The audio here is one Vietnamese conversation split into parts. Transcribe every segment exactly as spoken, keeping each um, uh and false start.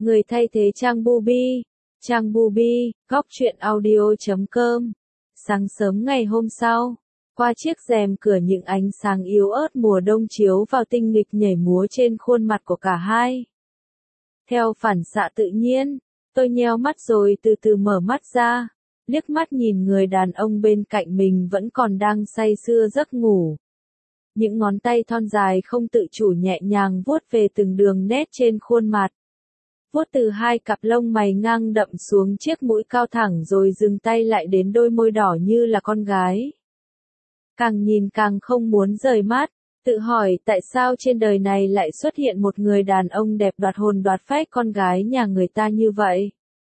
Người thay thế Trang Bubi. Trang Bubi, góc truyện audio chấm com. Sáng sớm ngày hôm sau, qua chiếc rèm cửa những ánh sáng yếu ớt mùa đông chiếu vào tinh nghịch nhảy múa trên khuôn mặt của cả hai. Theo phản xạ tự nhiên, tôi nheo mắt rồi từ từ mở mắt ra, liếc mắt nhìn người đàn ông bên cạnh mình vẫn còn đang say sưa giấc ngủ. Những ngón tay thon dài không tự chủ nhẹ nhàng vuốt về từng đường nét trên khuôn mặt. Vuốt từ hai cặp lông mày ngang đậm xuống chiếc mũi cao thẳng rồi dừng tay lại đến đôi môi đỏ như là con gái. Càng nhìn càng không muốn rời mắt, tự hỏi tại sao trên đời này lại xuất hiện một người đàn ông đẹp đoạt hồn đoạt phách con gái nhà người ta như vậy.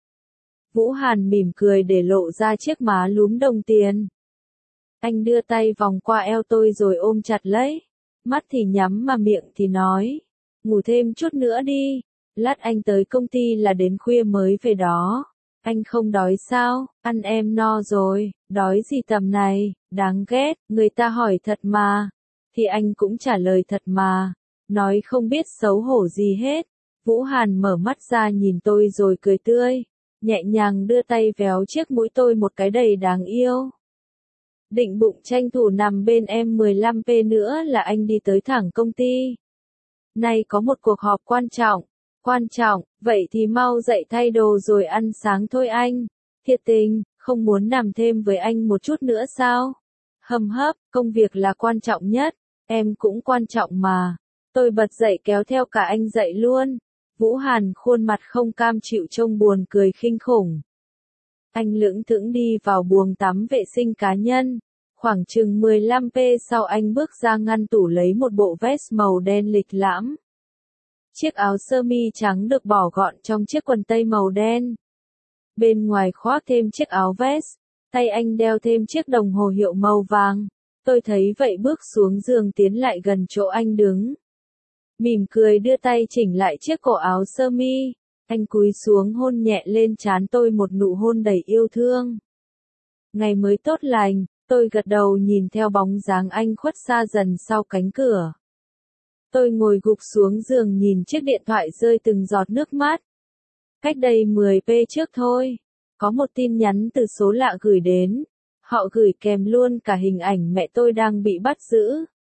Vũ Hàn mỉm cười để lộ ra chiếc má lúm đồng tiền. Anh đưa tay vòng qua eo tôi rồi ôm chặt lấy, mắt thì nhắm mà miệng thì nói, ngủ thêm chút nữa đi, lát anh tới công ty là đến khuya mới về đó. Anh không đói sao, ăn em no rồi, đói gì tầm này, đáng ghét, người ta hỏi thật mà. Thì anh cũng trả lời thật mà, nói không biết xấu hổ gì hết. Vũ Hàn mở mắt ra nhìn tôi rồi cười tươi, nhẹ nhàng đưa tay véo chiếc mũi tôi một cái đầy đáng yêu. Định bụng tranh thủ nằm bên em mười lăm phút nữa là anh đi tới thẳng công ty. Nay có một cuộc họp quan trọng, quan trọng, vậy thì mau dậy thay đồ rồi ăn sáng thôi anh. Thiệt tình, không muốn nằm thêm với anh một chút nữa sao? Hầm hấp, công việc là quan trọng nhất, em cũng quan trọng mà. Tôi bật dậy kéo theo cả anh dậy luôn. Vũ Hàn khuôn mặt không cam chịu trông buồn cười khinh khủng. Anh lững thững đi vào buồng tắm vệ sinh cá nhân. Khoảng chừng mười lăm phút sau anh bước ra ngăn tủ lấy một bộ vest màu đen lịch lãm. Chiếc áo sơ mi trắng được bỏ gọn trong chiếc quần tây màu đen. Bên ngoài khoác thêm chiếc áo vest, tay anh đeo thêm chiếc đồng hồ hiệu màu vàng. Tôi thấy vậy bước xuống giường tiến lại gần chỗ anh đứng. Mỉm cười đưa tay chỉnh lại chiếc cổ áo sơ mi. Anh cúi xuống hôn nhẹ lên trán tôi một nụ hôn đầy yêu thương. Ngày mới tốt lành, tôi gật đầu nhìn theo bóng dáng anh khuất xa dần sau cánh cửa. Tôi ngồi gục xuống giường nhìn chiếc điện thoại rơi từng giọt nước mắt. Cách đây mười phút trước thôi, có một tin nhắn từ số lạ gửi đến. Họ gửi kèm luôn cả hình ảnh mẹ tôi đang bị bắt giữ.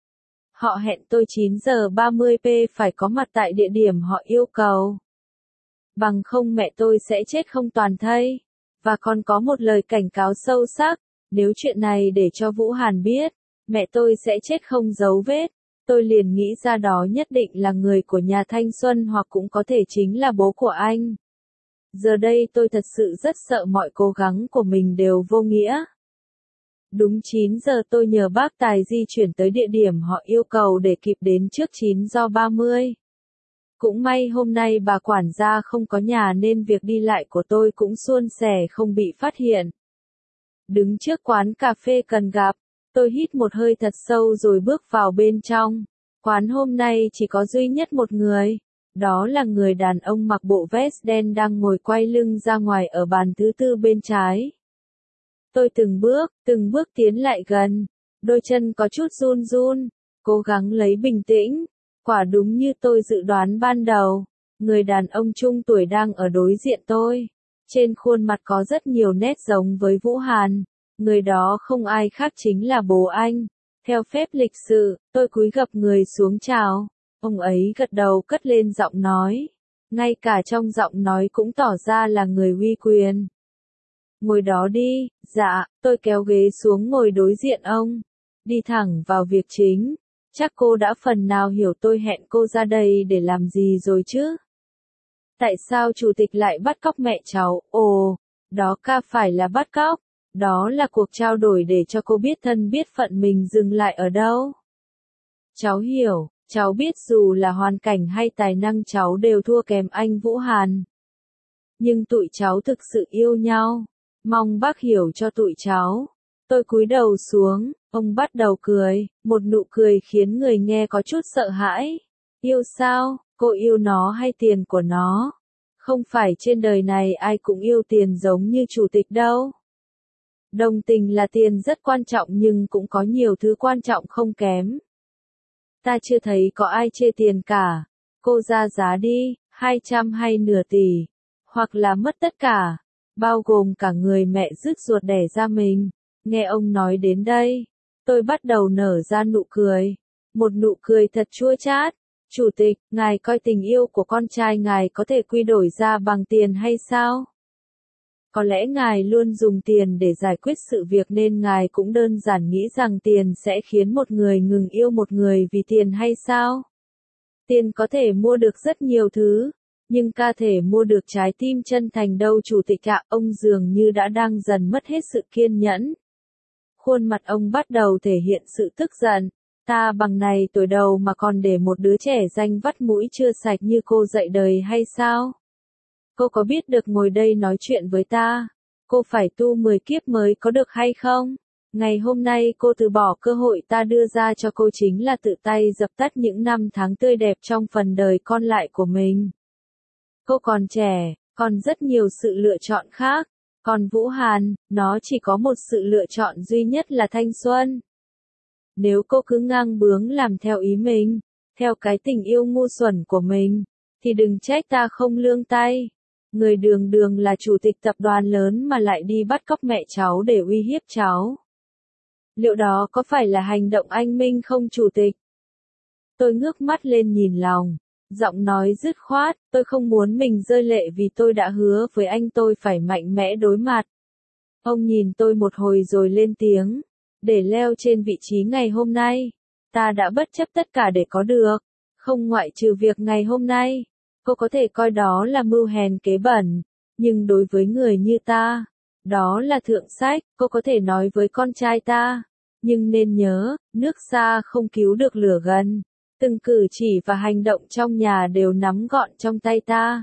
Họ hẹn tôi chín giờ ba mươi phút phải có mặt tại địa điểm họ yêu cầu. Bằng không mẹ tôi sẽ chết không toàn thây. Và còn có một lời cảnh cáo sâu sắc, nếu chuyện này để cho Vũ Hàn biết, mẹ tôi sẽ chết không dấu vết. Tôi liền nghĩ ra đó nhất định là người của nhà Thanh Xuân hoặc cũng có thể chính là bố của anh. Giờ đây tôi thật sự rất sợ mọi cố gắng của mình đều vô nghĩa. Đúng chín giờ tôi nhờ bác tài di chuyển tới địa điểm họ yêu cầu để kịp đến trước chín giờ ba mươi. Cũng may hôm nay bà quản gia không có nhà nên việc đi lại của tôi cũng suôn sẻ không bị phát hiện. Đứng trước quán cà phê cần gặp, tôi hít một hơi thật sâu rồi bước vào bên trong. Quán hôm nay chỉ có duy nhất một người. Đó là người đàn ông mặc bộ vest đen đang ngồi quay lưng ra ngoài ở bàn thứ tư bên trái. Tôi từng bước, từng bước tiến lại gần. Đôi chân có chút run run, cố gắng lấy bình tĩnh. Quả đúng như tôi dự đoán ban đầu, người đàn ông trung tuổi đang ở đối diện tôi. Trên khuôn mặt có rất nhiều nét giống với Vũ Hàn. Người đó không ai khác chính là bố anh. Theo phép lịch sự, tôi cúi gập người xuống chào. Ông ấy gật đầu cất lên giọng nói. Ngay cả trong giọng nói cũng tỏ ra là người uy quyền. Ngồi đó đi, dạ, tôi kéo ghế xuống ngồi đối diện ông. Đi thẳng vào việc chính. Chắc cô đã phần nào hiểu tôi hẹn cô ra đây để làm gì rồi chứ? Tại sao chủ tịch lại bắt cóc mẹ cháu? Ồ, đó ca phải là bắt cóc. Đó là cuộc trao đổi để cho cô biết thân biết phận mình dừng lại ở đâu. Cháu hiểu, cháu biết dù là hoàn cảnh hay tài năng cháu đều thua kém anh Vũ Hàn. Nhưng tụi cháu thực sự yêu nhau. Mong bác hiểu cho tụi cháu. Tôi cúi đầu xuống, ông bắt đầu cười, một nụ cười khiến người nghe có chút sợ hãi. Yêu sao, cô yêu nó hay tiền của nó? Không phải trên đời này ai cũng yêu tiền giống như chủ tịch đâu. Đồng tình là tiền rất quan trọng nhưng cũng có nhiều thứ quan trọng không kém. Ta chưa thấy có ai chê tiền cả. Cô ra giá đi, hai trăm hay nửa tỷ, hoặc là mất tất cả, bao gồm cả người mẹ rứt ruột đẻ ra mình. Nghe ông nói đến đây, tôi bắt đầu nở ra nụ cười, một nụ cười thật chua chát. Chủ tịch, ngài coi tình yêu của con trai ngài có thể quy đổi ra bằng tiền hay sao? Có lẽ ngài luôn dùng tiền để giải quyết sự việc nên ngài cũng đơn giản nghĩ rằng tiền sẽ khiến một người ngừng yêu một người vì tiền hay sao? Tiền có thể mua được rất nhiều thứ, nhưng ca thể mua được trái tim chân thành đâu chủ tịch ạ. Ông dường như đã đang dần mất hết sự kiên nhẫn. Khuôn mặt ông bắt đầu thể hiện sự tức giận. Ta bằng này tuổi đầu mà còn để một đứa trẻ danh vắt mũi chưa sạch như cô dạy đời hay sao? Cô có biết được ngồi đây nói chuyện với ta, cô phải tu mười kiếp mới có được hay không? Ngày hôm nay cô từ bỏ cơ hội ta đưa ra cho cô chính là tự tay dập tắt những năm tháng tươi đẹp trong phần đời còn lại của mình. Cô còn trẻ, còn rất nhiều sự lựa chọn khác. Còn Vũ Hàn, nó chỉ có một sự lựa chọn duy nhất là thanh xuân. Nếu cô cứ ngang bướng làm theo ý mình, theo cái tình yêu ngu xuẩn của mình, thì đừng trách ta không lương tay. Người đường đường là chủ tịch tập đoàn lớn mà lại đi bắt cóc mẹ cháu để uy hiếp cháu. Liệu đó có phải là hành động anh minh không chủ tịch? Tôi ngước mắt lên nhìn lòng, giọng nói dứt khoát, tôi không muốn mình rơi lệ vì tôi đã hứa với anh tôi phải mạnh mẽ đối mặt. Ông nhìn tôi một hồi rồi lên tiếng, để leo trên vị trí ngày hôm nay, ta đã bất chấp tất cả để có được, không ngoại trừ việc ngày hôm nay. Cô có thể coi đó là mưu hèn kế bẩn, nhưng đối với người như ta, đó là thượng sách. Cô có thể nói với con trai ta, nhưng nên nhớ, nước xa không cứu được lửa gần. Từng cử chỉ và hành động trong nhà đều nắm gọn trong tay ta.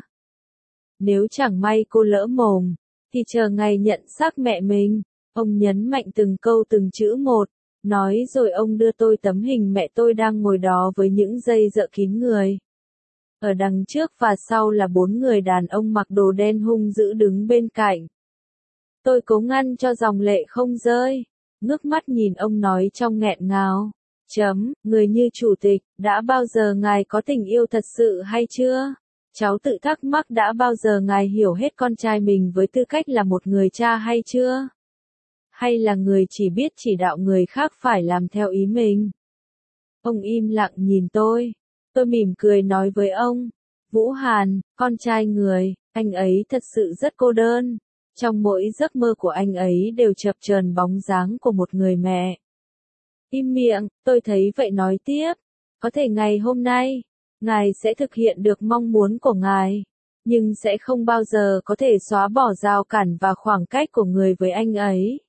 Nếu chẳng may cô lỡ mồm, thì chờ ngày nhận xác mẹ mình. Ông nhấn mạnh từng câu từng chữ một, nói rồi ông đưa tôi tấm hình mẹ tôi đang ngồi đó với những dây dợ kín người. Ở đằng trước và sau là bốn người đàn ông mặc đồ đen hung dữ đứng bên cạnh. Tôi cố ngăn cho dòng lệ không rơi, ngước mắt nhìn ông nói trong nghẹn ngào. Chấm, người như chủ tịch, đã bao giờ ngài có tình yêu thật sự hay chưa? Cháu tự thắc mắc đã bao giờ ngài hiểu hết con trai mình với tư cách là một người cha hay chưa? Hay là người chỉ biết chỉ đạo người khác phải làm theo ý mình? Ông im lặng nhìn tôi. Tôi mỉm cười nói với ông, Vũ Hàn, con trai người, anh ấy thật sự rất cô đơn. Trong mỗi giấc mơ của anh ấy đều chập chờn bóng dáng của một người mẹ. Im miệng, tôi thấy vậy nói tiếp. Có thể ngày hôm nay, ngài sẽ thực hiện được mong muốn của ngài, nhưng sẽ không bao giờ có thể xóa bỏ rào cản và khoảng cách của người với anh ấy.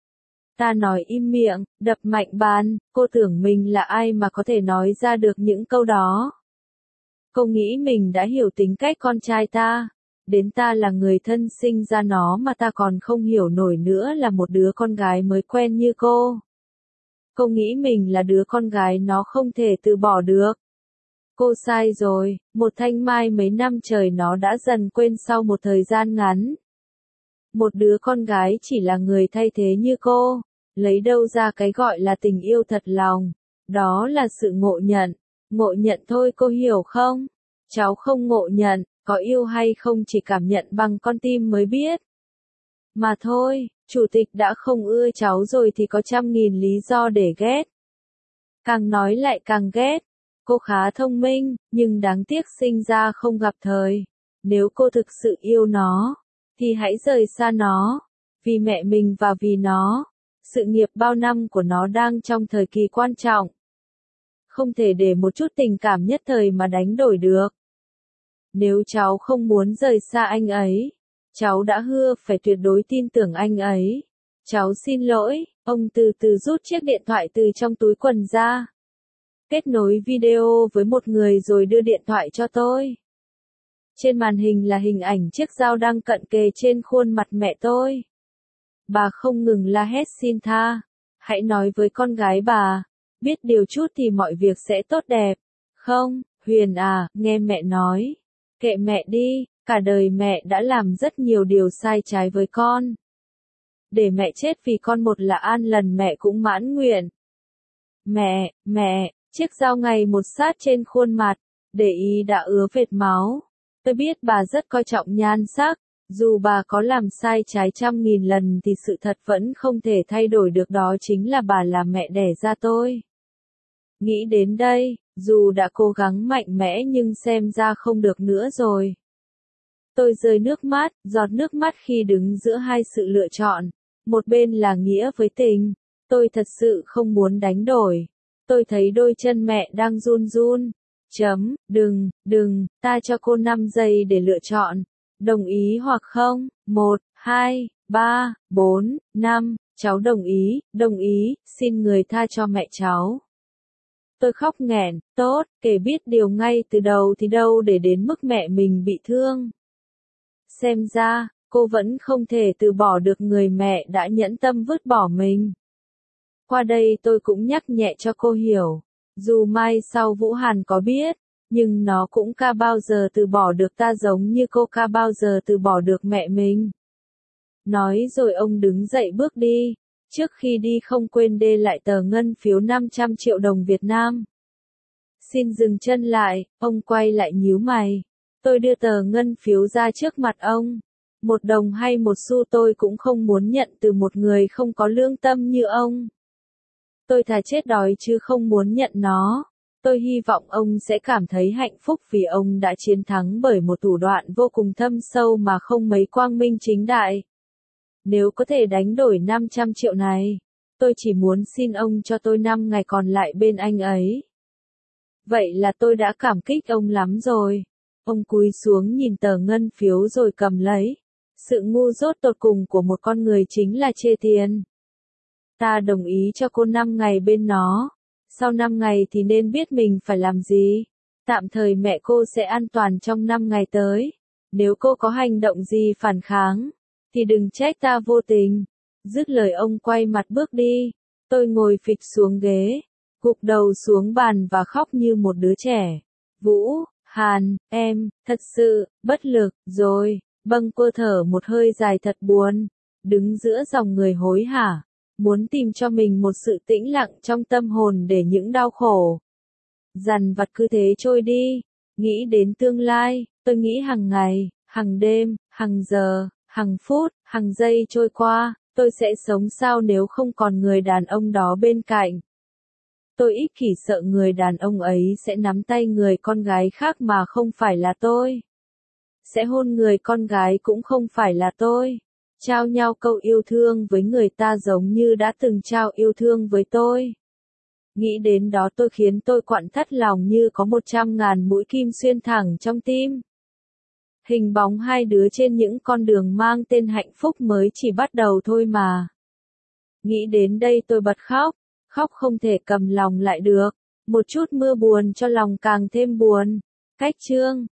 Ta nói im miệng, đập mạnh bàn, cô tưởng mình là ai mà có thể nói ra được những câu đó. Cô nghĩ mình đã hiểu tính cách con trai ta, đến ta là người thân sinh ra nó mà ta còn không hiểu nổi nữa là một đứa con gái mới quen như cô. Cô nghĩ mình là đứa con gái nó không thể từ bỏ được. Cô sai rồi, một thanh mai mấy năm trời nó đã dần quên sau một thời gian ngắn. Một đứa con gái chỉ là người thay thế như cô, lấy đâu ra cái gọi là tình yêu thật lòng, đó là sự ngộ nhận, ngộ nhận thôi cô hiểu không? Cháu không ngộ nhận, có yêu hay không chỉ cảm nhận bằng con tim mới biết. Mà thôi, chủ tịch đã không ưa cháu rồi thì có trăm nghìn lý do để ghét. Càng nói lại càng ghét. Cô khá thông minh, nhưng đáng tiếc sinh ra không gặp thời. Nếu cô thực sự yêu nó, thì hãy rời xa nó. Vì mẹ mình và vì nó. Sự nghiệp bao năm của nó đang trong thời kỳ quan trọng. Không thể để một chút tình cảm nhất thời mà đánh đổi được. Nếu cháu không muốn rời xa anh ấy, cháu đã hứa phải tuyệt đối tin tưởng anh ấy. Cháu xin lỗi, ông từ từ rút chiếc điện thoại từ trong túi quần ra. Kết nối video với một người rồi đưa điện thoại cho tôi. Trên màn hình là hình ảnh chiếc dao đang cận kề trên khuôn mặt mẹ tôi. Bà không ngừng la hét xin tha. Hãy nói với con gái bà, biết điều chút thì mọi việc sẽ tốt đẹp. Không, Huyền à, nghe mẹ nói. Kệ mẹ đi, cả đời mẹ đã làm rất nhiều điều sai trái với con. Để mẹ chết vì con một là an lần mẹ cũng mãn nguyện. Mẹ, mẹ, chiếc dao ngày một sát trên khuôn mặt, để ý đã ứa vệt máu. Tôi biết bà rất coi trọng nhan sắc, dù bà có làm sai trái trăm nghìn lần thì sự thật vẫn không thể thay đổi được, đó chính là bà là mẹ đẻ ra tôi. Nghĩ đến đây, dù đã cố gắng mạnh mẽ nhưng xem ra không được nữa rồi. Tôi rơi nước mắt, giọt nước mắt khi đứng giữa hai sự lựa chọn. Một bên là nghĩa với tình. Tôi thật sự không muốn đánh đổi. Tôi thấy đôi chân mẹ đang run run. Chấm, đừng, đừng, ta cho cô năm giây để lựa chọn. Đồng ý hoặc không? Một, hai, ba, bốn, năm, cháu đồng ý, đồng ý, xin người tha cho mẹ cháu. Tôi khóc nghẹn, tốt, kể biết điều ngay từ đầu thì đâu để đến mức mẹ mình bị thương. Xem ra, cô vẫn không thể từ bỏ được người mẹ đã nhẫn tâm vứt bỏ mình. Qua đây tôi cũng nhắc nhẹ cho cô hiểu, dù mai sau Vũ Hàn có biết, nhưng nó cũng ca bao giờ từ bỏ được ta giống như cô ca bao giờ từ bỏ được mẹ mình. Nói rồi ông đứng dậy bước đi, trước khi đi không quên đê lại tờ ngân phiếu năm trăm triệu đồng Việt Nam. Xin dừng chân lại, ông quay lại nhíu mày. Tôi đưa tờ ngân phiếu ra trước mặt ông. Một đồng hay một xu tôi cũng không muốn nhận từ một người không có lương tâm như ông. Tôi thà chết đói chứ không muốn nhận nó. Tôi hy vọng ông sẽ cảm thấy hạnh phúc vì ông đã chiến thắng bởi một thủ đoạn vô cùng thâm sâu mà không mấy quang minh chính đại. Nếu có thể đánh đổi năm trăm triệu này, tôi chỉ muốn xin ông cho tôi năm ngày còn lại bên anh ấy. Vậy là tôi đã cảm kích ông lắm rồi. Ông cúi xuống nhìn tờ ngân phiếu rồi cầm lấy. Sự ngu dốt tột cùng của một con người chính là chê tiền. Ta đồng ý cho cô năm ngày bên nó. Sau năm ngày thì nên biết mình phải làm gì. Tạm thời mẹ cô sẽ an toàn trong năm ngày tới. Nếu cô có hành động gì phản kháng, thì đừng trách ta vô tình. Dứt lời ông quay mặt bước đi. Tôi ngồi phịch xuống ghế, gục đầu xuống bàn và khóc như một đứa trẻ. Vũ Hàn, em, thật sự, bất lực, rồi, bâng quơ thở một hơi dài thật buồn, đứng giữa dòng người hối hả, muốn tìm cho mình một sự tĩnh lặng trong tâm hồn để những đau khổ dằn vặt cứ thế trôi đi. Nghĩ đến tương lai, tôi nghĩ hàng ngày, hàng đêm, hàng giờ, hàng phút, hàng giây trôi qua, tôi sẽ sống sao nếu không còn người đàn ông đó bên cạnh. Tôi ích kỷ sợ người đàn ông ấy sẽ nắm tay người con gái khác mà không phải là tôi. Sẽ hôn người con gái cũng không phải là tôi. Trao nhau câu yêu thương với người ta giống như đã từng trao yêu thương với tôi. Nghĩ đến đó tôi khiến tôi quặn thắt lòng như có một trăm ngàn mũi kim xuyên thẳng trong tim. Hình bóng hai đứa trên những con đường mang tên hạnh phúc mới chỉ bắt đầu thôi mà. Nghĩ đến đây tôi bật khóc. Khóc không thể cầm lòng lại được. Một chút mưa buồn cho lòng càng thêm buồn. Cách chương